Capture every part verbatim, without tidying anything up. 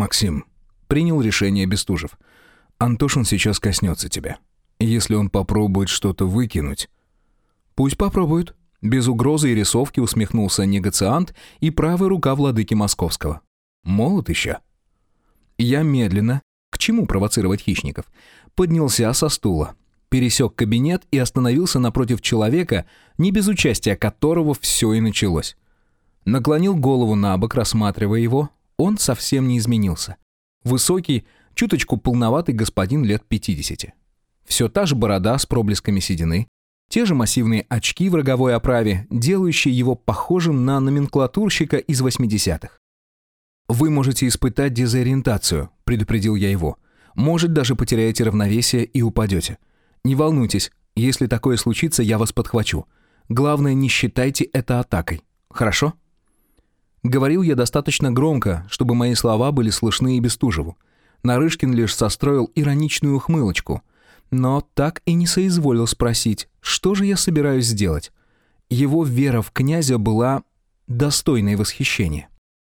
«Максим», — принял решение Бестужев, — «Антошин сейчас коснется тебя. Если он попробует что-то выкинуть...» «Пусть попробует», — без угрозы и рисовки усмехнулся негациант и правая рука владыки Московского. «Молод еще». Я медленно, к чему провоцировать хищников, поднялся со стула, пересек кабинет и остановился напротив человека, не без участия которого все и началось. Наклонил голову на бок, рассматривая его. Он совсем не изменился. Высокий, чуточку полноватый господин лет пятидесяти. Все та же борода с проблесками седины, те же массивные очки в роговой оправе, делающие его похожим на номенклатурщика из восьмидесятых. «Вы можете испытать дезориентацию», — предупредил я его. «Может, даже потеряете равновесие и упадете. Не волнуйтесь, если такое случится, я вас подхвачу. Главное, не считайте это атакой. Хорошо?» Говорил я достаточно громко, чтобы мои слова были слышны и Бестужеву. Нарышкин лишь состроил ироничную ухмылочку, но так и не соизволил спросить, что же я собираюсь сделать. Его вера в князя была достойной восхищения.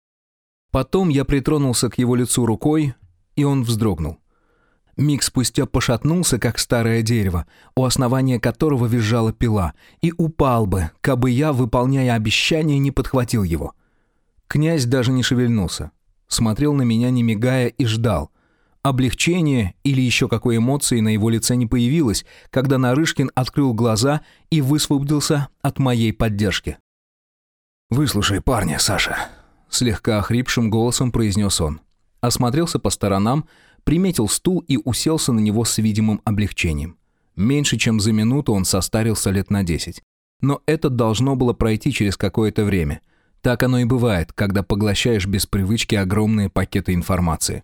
Потом я притронулся к его лицу рукой, и он вздрогнул. Миг спустя пошатнулся, как старое дерево, у основания которого визжала пила, и упал бы, кабы я, выполняя обещание, не подхватил его. Князь даже не шевельнулся, смотрел на меня, не мигая, и ждал. Облегчение или еще какой эмоции на его лице не появилось, когда Нарышкин открыл глаза и высвободился от моей поддержки. «Выслушай парня, Саша», — слегка охрипшим голосом произнес он. Осмотрелся по сторонам, приметил стул и уселся на него с видимым облегчением. Меньше чем за минуту он состарился лет на десять. Но это должно было пройти через какое-то время. Так оно и бывает, когда поглощаешь без привычки огромные пакеты информации.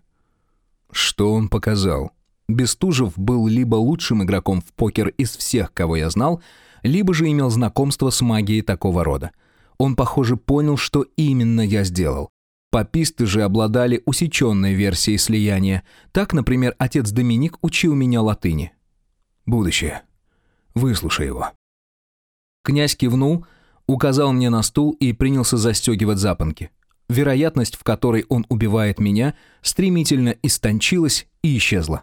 Что он показал? Бестужев был либо лучшим игроком в покер из всех, кого я знал, либо же имел знакомство с магией такого рода. Он, похоже, понял, что именно я сделал. Паписты же обладали усеченной версией слияния. Так, например, отец Доминик учил меня латыни. «Будущее. Выслушай его». Князь кивнул, указал мне на стул и принялся застегивать запонки. Вероятность, в которой он убивает меня, стремительно истончилась и исчезла.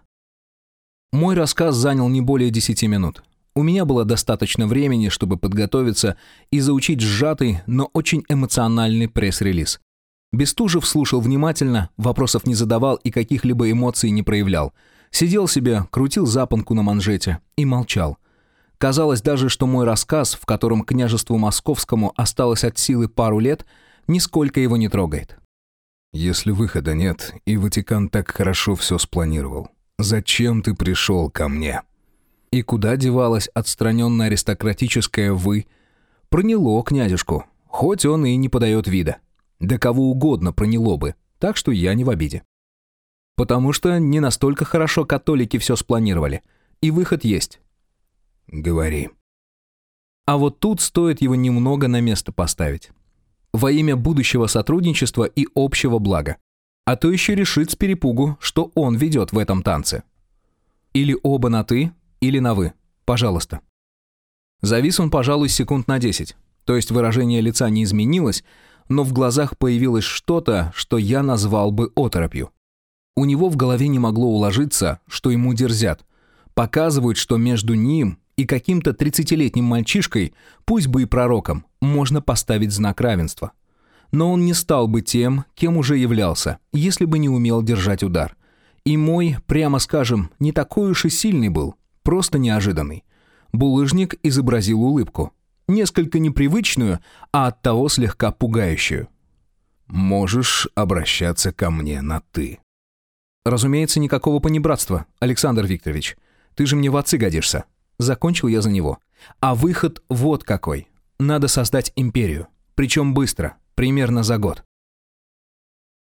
Мой рассказ занял не более десяти минут. У меня было достаточно времени, чтобы подготовиться и заучить сжатый, но очень эмоциональный пресс-релиз. Бестужев слушал внимательно, вопросов не задавал и каких-либо эмоций не проявлял. Сидел себе, крутил запонку на манжете и молчал. Казалось даже, что мой рассказ, в котором княжеству Московскому осталось от силы пару лет, нисколько его не трогает. «Если выхода нет, и Ватикан так хорошо все спланировал, зачем ты пришел ко мне?» И куда девалось отстраненное аристократическое «вы»? Проняло князюшку, хоть он и не подает вида. Да кого угодно проняло бы, так что я не в обиде. Потому что не настолько хорошо католики все спланировали, и выход есть. «Говори». А вот тут стоит его немного на место поставить. Во имя будущего сотрудничества и общего блага. А то еще решит с перепугу, что он ведет в этом танце. Или оба на «ты», или на «вы». Пожалуйста. Завис он, пожалуй, секунд на десять. То есть выражение лица не изменилось, но в глазах появилось что-то, что я назвал бы оторопью. У него в голове не могло уложиться, что ему дерзят. Показывают, что между ним и каким-то тридцатилетним мальчишкой, пусть бы и пророком, можно поставить знак равенства. Но он не стал бы тем, кем уже являлся, если бы не умел держать удар. И мой, прямо скажем, не такой уж и сильный был, просто неожиданный. Булыжник изобразил улыбку. Несколько непривычную, а оттого слегка пугающую. «Можешь обращаться ко мне на «ты». «Разумеется, никакого понебратства, Александр Викторович. Ты же мне в отцы годишься». Закончил я за него. А выход вот какой. Надо создать империю. Причем быстро, примерно за год.